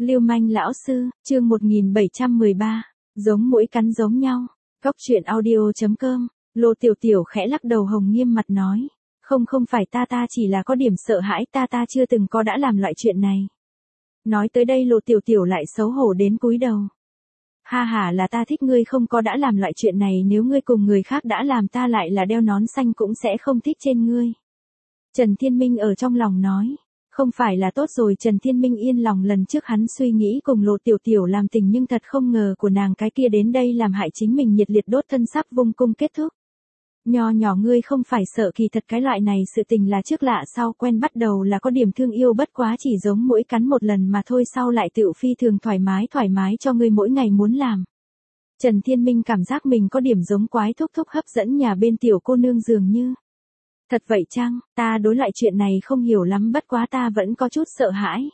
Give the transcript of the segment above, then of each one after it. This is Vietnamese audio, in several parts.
Lưu manh lão sư, chương 1713, giống mũi cắn giống nhau. Góc truyện audio.com, Lô Tiểu Tiểu khẽ lắc đầu hồng nghiêm mặt nói. Không phải ta chỉ là có điểm sợ hãi, ta chưa từng có đã làm loại chuyện này. Nói tới đây Lô Tiểu Tiểu lại xấu hổ đến cúi đầu. Ha là ta thích ngươi không có đã làm loại chuyện này, nếu ngươi cùng người khác đã làm ta lại là đeo nón xanh cũng sẽ không thích trên ngươi. Trần Thiên Minh ở trong lòng nói. Không phải là tốt rồi. Trần Thiên Minh yên lòng, lần trước hắn suy nghĩ cùng Lô Tiểu Tiểu làm tình nhưng thật không ngờ của nàng cái kia đến đây làm hại chính mình nhiệt liệt đốt thân sắp vung cung kết thúc. Nho nhỏ ngươi không phải sợ, kỳ thật cái loại này sự tình là trước lạ sau quen, bắt đầu là có điểm thương yêu, bất quá chỉ giống mũi cắn một lần mà thôi, sau lại tự phi thường thoải mái cho ngươi mỗi ngày muốn làm. Trần Thiên Minh cảm giác mình có điểm giống quái thúc thúc hấp dẫn nhà bên tiểu cô nương dường như. Thật vậy chăng, ta đối lại chuyện này không hiểu lắm, bất quá ta vẫn có chút sợ hãi.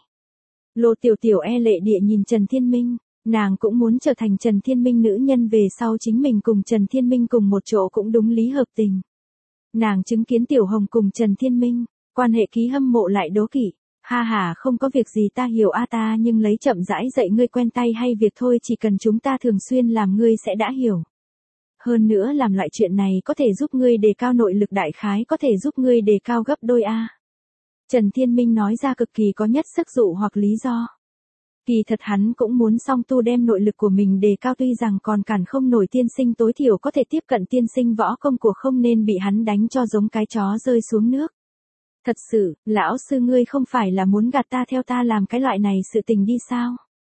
Lô Tiểu Tiểu e lệ địa nhìn Trần Thiên Minh, nàng cũng muốn trở thành Trần Thiên Minh nữ nhân, về sau chính mình cùng Trần Thiên Minh cùng một chỗ cũng đúng lý hợp tình. Nàng chứng kiến Tiểu Hồng cùng Trần Thiên Minh, quan hệ ký hâm mộ lại đố kỵ. Ha không có việc gì, ta hiểu ta nhưng lấy chậm rãi dạy ngươi quen tay hay việc thôi, chỉ cần chúng ta thường xuyên làm ngươi sẽ đã hiểu. Hơn nữa làm loại chuyện này có thể giúp ngươi đề cao nội lực, đại khái có thể giúp ngươi đề cao gấp đôi a. Trần Thiên Minh nói ra cực kỳ có nhất sức dụ hoặc lý do. Kỳ thật hắn cũng muốn song tu đem nội lực của mình đề cao, tuy rằng còn cản không nổi tiên sinh, tối thiểu có thể tiếp cận tiên sinh võ công của không nên bị hắn đánh cho giống cái chó rơi xuống nước. Thật sự, lão sư ngươi không phải là muốn gạt ta theo ta làm cái loại này sự tình đi sao?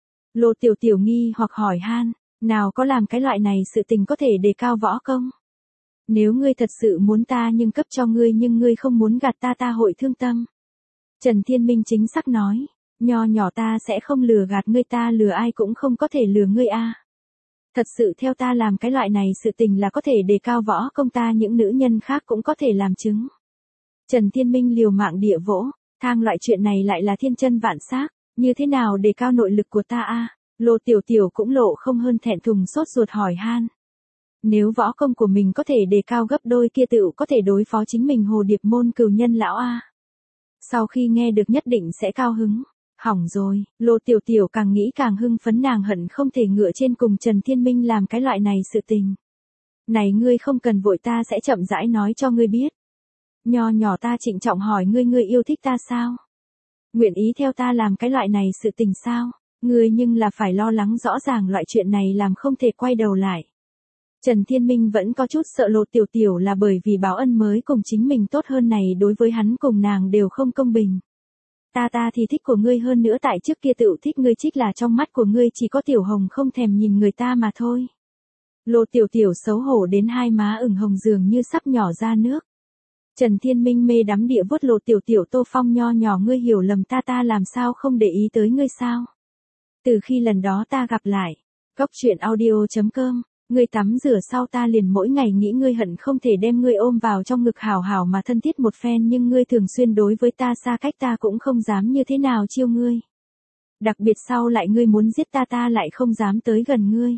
Lô Tiểu Tiểu nghi hoặc hỏi han. Nào có làm cái loại này sự tình có thể đề cao võ công. Nếu ngươi thật sự muốn ta nhưng cấp cho ngươi, nhưng ngươi không muốn gạt ta hội thương tâm. Trần Thiên Minh chính xác nói. Nho nhỏ ta sẽ không lừa gạt ngươi, ta lừa ai cũng không có thể lừa ngươi a. Thật sự theo ta làm cái loại này sự tình là có thể đề cao võ công, ta những nữ nhân khác cũng có thể làm chứng. Trần Thiên Minh liều mạng địa vỗ, thang loại chuyện này lại là thiên chân vạn xác, như thế nào đề cao nội lực của ta a? Lô Tiểu Tiểu cũng lộ không hơn thẹn thùng sốt ruột hỏi han. Nếu võ công của mình có thể đề cao gấp đôi kia tựu có thể đối phó chính mình Hồ Điệp môn cửu nhân lão a. Sau khi nghe được nhất định sẽ cao hứng. Hỏng rồi, Lô Tiểu Tiểu càng nghĩ càng hưng phấn, nàng hận không thể ngựa trên cùng Trần Thiên Minh làm cái loại này sự tình. Này ngươi không cần vội, ta sẽ chậm rãi nói cho ngươi biết. Nho nhỏ ta trịnh trọng hỏi ngươi yêu thích ta sao? Nguyện ý theo ta làm cái loại này sự tình sao? Ngươi nhưng là phải lo lắng rõ ràng loại chuyện này làm không thể quay đầu lại. Trần Thiên Minh vẫn có chút sợ Lô Tiểu Tiểu là bởi vì báo ân mới cùng chính mình tốt hơn, này đối với hắn cùng nàng đều không công bình. Ta thì thích của ngươi hơn nữa, tại trước kia tự thích ngươi, trích là trong mắt của ngươi chỉ có Tiểu Hồng không thèm nhìn người ta mà thôi. Lô Tiểu Tiểu xấu hổ đến hai má ửng hồng dường như sắp nhỏ ra nước. Trần Thiên Minh mê đắm địa vuốt Lô Tiểu Tiểu tô phong, nho nhỏ ngươi hiểu lầm ta làm sao không để ý tới ngươi sao? Từ khi lần đó ta gặp lại, góc truyện audio.com, ngươi tắm rửa sau ta liền mỗi ngày nghĩ ngươi, hận không thể đem ngươi ôm vào trong ngực hào hào mà thân thiết một phen, nhưng ngươi thường xuyên đối với ta xa cách, ta cũng không dám như thế nào chiêu ngươi. Đặc biệt sau lại ngươi muốn giết ta lại không dám tới gần ngươi.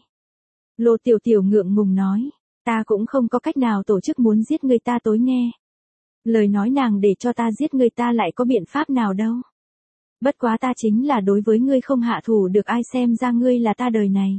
Lô Tiểu Tiểu ngượng ngùng nói, ta cũng không có cách nào tổ chức muốn giết ngươi, ta tối nghe lời nói nàng để cho ta giết ngươi, ta lại có biện pháp nào đâu. Bất quá ta chính là đối với ngươi không hạ thủ được ai, xem ra ngươi là ta đời này.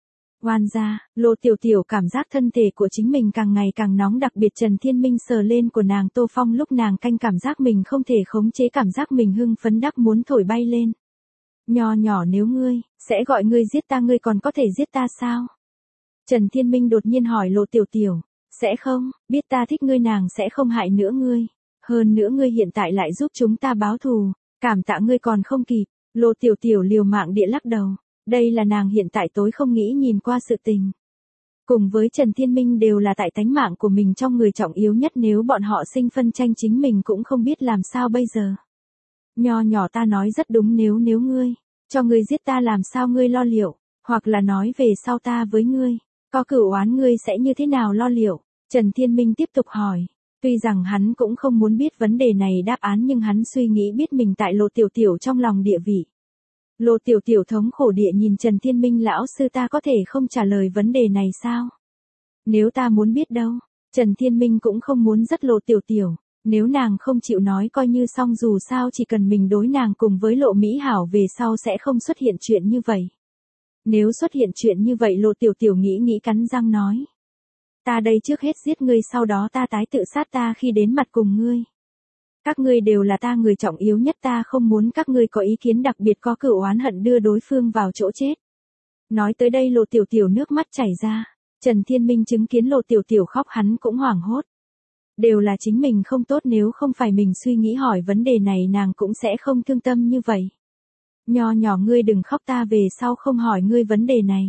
Oan gia, Lô Tiểu Tiểu cảm giác thân thể của chính mình càng ngày càng nóng, đặc biệt Trần Thiên Minh sờ lên của nàng tô phong lúc nàng canh, cảm giác mình không thể khống chế, cảm giác mình hưng phấn đắc muốn thổi bay lên. Nho nhỏ nếu ngươi, sẽ gọi ngươi giết ta, ngươi còn có thể giết ta sao? Trần Thiên Minh đột nhiên hỏi Lô Tiểu Tiểu, sẽ không, biết ta thích ngươi nàng sẽ không hại nữa ngươi. Hơn nữa ngươi hiện tại lại giúp chúng ta báo thù. Cảm tạ ngươi còn không kịp. Lô Tiểu Tiểu liều mạng địa lắc đầu. Đây là nàng hiện tại tối không nghĩ nhìn qua sự tình. Cùng với Trần Thiên Minh đều là tại tánh mạng của mình trong người trọng yếu nhất, nếu bọn họ sinh phân tranh chính mình cũng không biết làm sao bây giờ. Nho nhỏ ta nói rất đúng, nếu ngươi, cho ngươi giết ta làm sao ngươi lo liệu, hoặc là nói về sau ta với ngươi, có cửu oán ngươi sẽ như thế nào lo liệu? Trần Thiên Minh tiếp tục hỏi. Tuy rằng hắn cũng không muốn biết vấn đề này đáp án, nhưng hắn suy nghĩ biết mình tại Lô Tiểu Tiểu trong lòng địa vị. Lô Tiểu Tiểu thống khổ địa nhìn Trần Thiên Minh, lão sư ta có thể không trả lời vấn đề này sao? Nếu ta muốn biết đâu? Trần Thiên Minh cũng không muốn dắt Lô Tiểu Tiểu. Nếu nàng không chịu nói coi như xong, dù sao chỉ cần mình đối nàng cùng với Lộ Mỹ Hảo về sau sẽ không xuất hiện chuyện như vậy. Nếu xuất hiện chuyện như vậy, Lộ Tiểu Tiểu nghĩ cắn răng nói. Ta đây trước hết giết ngươi, sau đó ta tái tự sát ta khi đến mặt cùng ngươi. Các ngươi đều là ta người trọng yếu nhất, ta không muốn các ngươi có ý kiến đặc biệt có cửu oán hận đưa đối phương vào chỗ chết. Nói tới đây Lộ Tiểu Tiểu nước mắt chảy ra. Trần Thiên Minh chứng kiến Lộ Tiểu Tiểu khóc hắn cũng hoảng hốt. Đều là chính mình không tốt, nếu không phải mình suy nghĩ hỏi vấn đề này nàng cũng sẽ không thương tâm như vậy. Nho nhỏ ngươi đừng khóc, ta về sau không hỏi ngươi vấn đề này.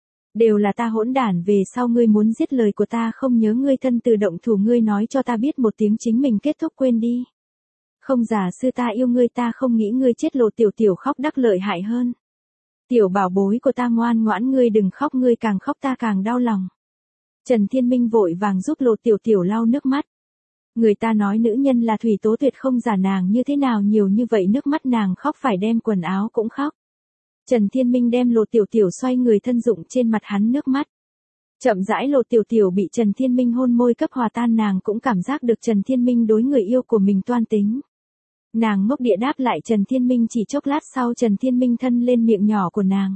Đều là ta hỗn đản, về sau ngươi muốn giết lời của ta không nhớ ngươi thân từ động thủ, ngươi nói cho ta biết một tiếng chính mình kết thúc quên đi. Không giả sư ta yêu ngươi, ta không nghĩ ngươi chết. Lộ Tiểu Tiểu khóc đắc lợi hại hơn. Tiểu bảo bối của ta ngoan ngoãn, ngươi đừng khóc, ngươi càng khóc ta càng đau lòng. Trần Thiên Minh vội vàng giúp Lộ Tiểu Tiểu lau nước mắt. Người ta nói nữ nhân là thủy tố tuyệt không giả, nàng như thế nào nhiều như vậy nước mắt, nàng khóc phải đem quần áo cũng khóc. Trần Thiên Minh đem Lộ Tiểu Tiểu xoay người thân dụng trên mặt hắn nước mắt. Chậm rãi Lộ Tiểu Tiểu bị Trần Thiên Minh hôn môi cấp hòa tan, nàng cũng cảm giác được Trần Thiên Minh đối người yêu của mình toan tính. Nàng ngốc địa đáp lại Trần Thiên Minh, chỉ chốc lát sau Trần Thiên Minh thân lên miệng nhỏ của nàng.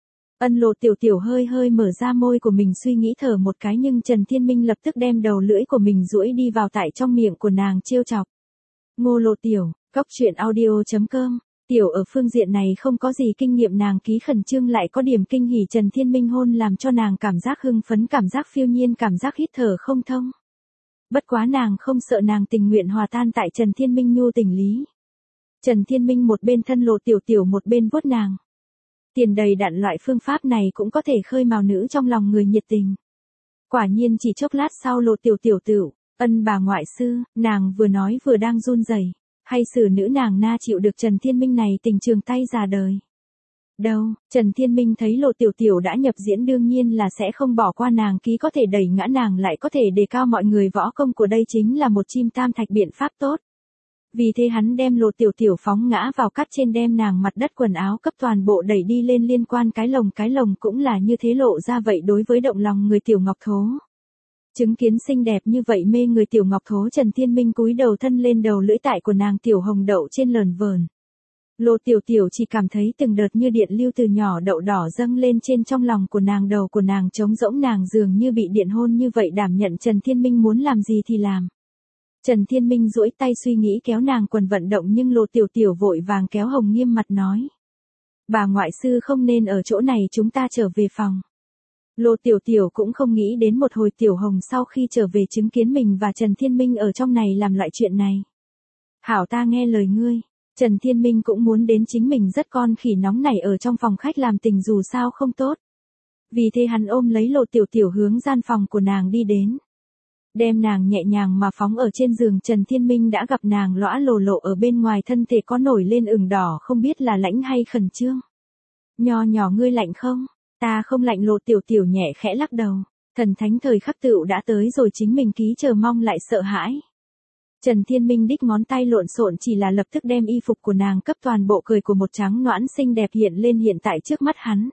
Lộ Tiểu Tiểu hơi hơi mở ra môi của mình suy nghĩ thở một cái, nhưng Trần Thiên Minh lập tức đem đầu lưỡi của mình duỗi đi vào tại trong miệng của nàng trêu chọc. Ngô Lộ Tiểu, goctruyện.audio.com. Tiểu ở phương diện này không có gì kinh nghiệm, nàng ký khẩn trương lại có điểm kinh hỉ, Trần Thiên Minh hôn làm cho nàng cảm giác hưng phấn, cảm giác phiêu nhiên, cảm giác hít thở không thông. Bất quá nàng không sợ, nàng tình nguyện hòa tan tại Trần Thiên Minh nhu tình lý. Trần Thiên Minh một bên thân Lộ Tiểu Tiểu một bên vuốt nàng. Tiền đầy đặn, loại phương pháp này cũng có thể khơi mào nữ trong lòng người nhiệt tình. Quả nhiên chỉ chốc lát sau Lộ Tiểu Tiểu tựu, bà ngoại sư, nàng vừa nói vừa đang run rẩy. Hay xử nữ nàng na chịu được Trần Thiên Minh này tình trường tay già đời. Đâu, Trần Thiên Minh thấy Lộ Tiểu Tiểu đã nhập diễn đương nhiên là sẽ không bỏ qua nàng, ký có thể đẩy ngã nàng lại có thể đề cao mọi người võ công của đây chính là một chim tam thạch biện pháp tốt. Vì thế hắn đem Lộ Tiểu Tiểu phóng ngã vào cắt trên, đem nàng mặt đất quần áo cấp toàn bộ đẩy đi lên, liên quan cái lồng cũng là như thế lộ ra vậy. Đối với động lòng người Tiểu Ngọc Thố, chứng kiến xinh đẹp như vậy mê người Tiểu Ngọc Thố, Trần Thiên Minh cúi đầu thân lên đầu lưỡi tại của nàng tiểu hồng đậu trên lờn vờn. Lộ Tiểu Tiểu chỉ cảm thấy từng đợt như điện lưu từ nhỏ đậu đỏ dâng lên trên trong lòng của nàng, đầu của nàng trống rỗng, nàng dường như bị điện hôn như vậy, đảm nhận Trần Thiên Minh muốn làm gì thì làm. Trần Thiên Minh duỗi tay suy nghĩ kéo nàng quần vận động, nhưng Lộ Tiểu Tiểu vội vàng kéo Hồng nghiêm mặt nói. Bà ngoại sư không nên ở chỗ này, chúng ta trở về phòng. Lộ Tiểu Tiểu cũng không nghĩ đến một hồi Tiểu Hồng sau khi trở về chứng kiến mình và Trần Thiên Minh ở trong này làm loại chuyện này. Hảo, ta nghe lời ngươi. Trần Thiên Minh cũng muốn đến chính mình rất con khỉ nóng này ở trong phòng khách làm tình dù sao không tốt. Vì thế hắn ôm lấy Lộ Tiểu Tiểu hướng gian phòng của nàng đi đến. Đem nàng nhẹ nhàng mà phóng ở trên giường, Trần Thiên Minh đã gặp nàng lõa lồ lộ ở bên ngoài, thân thể có nổi lên ửng đỏ, không biết là lãnh hay khẩn trương. Nho nhỏ ngươi lạnh không? Ta không lạnh. Lộ Tiểu Tiểu nhẹ khẽ lắc đầu. Thần thánh thời khắc tựu đã tới rồi, chính mình ký chờ mong lại sợ hãi. Trần Thiên Minh đích ngón tay lộn xộn chỉ là lập tức đem y phục của nàng cấp toàn bộ cười của một trắng noãn xinh đẹp hiện lên hiện tại trước mắt hắn.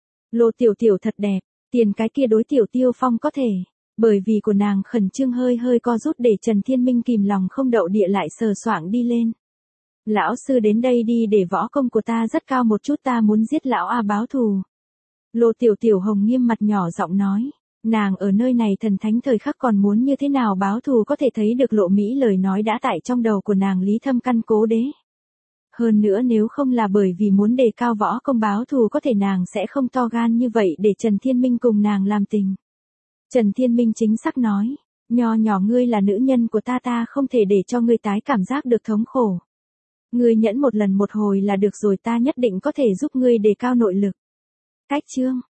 Lộ Tiểu Tiểu thật đẹp, tiền cái kia đối Tiểu Tiêu Phong có thể. Bởi vì của nàng khẩn trương hơi hơi co rút để Trần Thiên Minh kìm lòng không đậu địa lại sờ soạng đi lên. Lão sư đến đây đi, để võ công của ta rất cao một chút, ta muốn giết lão A báo thù. Lộ Tiểu Tiểu Hồng nghiêm mặt nhỏ giọng nói. Nàng ở nơi này thần thánh thời khắc còn muốn như thế nào báo thù, có thể thấy được Lộ Mỹ lời nói đã tại trong đầu của nàng lý thâm căn cố đế. Hơn nữa nếu không là bởi vì muốn đề cao võ công báo thù, có thể nàng sẽ không to gan như vậy để Trần Thiên Minh cùng nàng làm tình. Trần Thiên Minh chính xác nói, nho nhỏ ngươi là nữ nhân của ta, ta không thể để cho ngươi tái cảm giác được thống khổ. Ngươi nhẫn một lần một hồi là được rồi, ta nhất định có thể giúp ngươi đề cao nội lực. Cách chương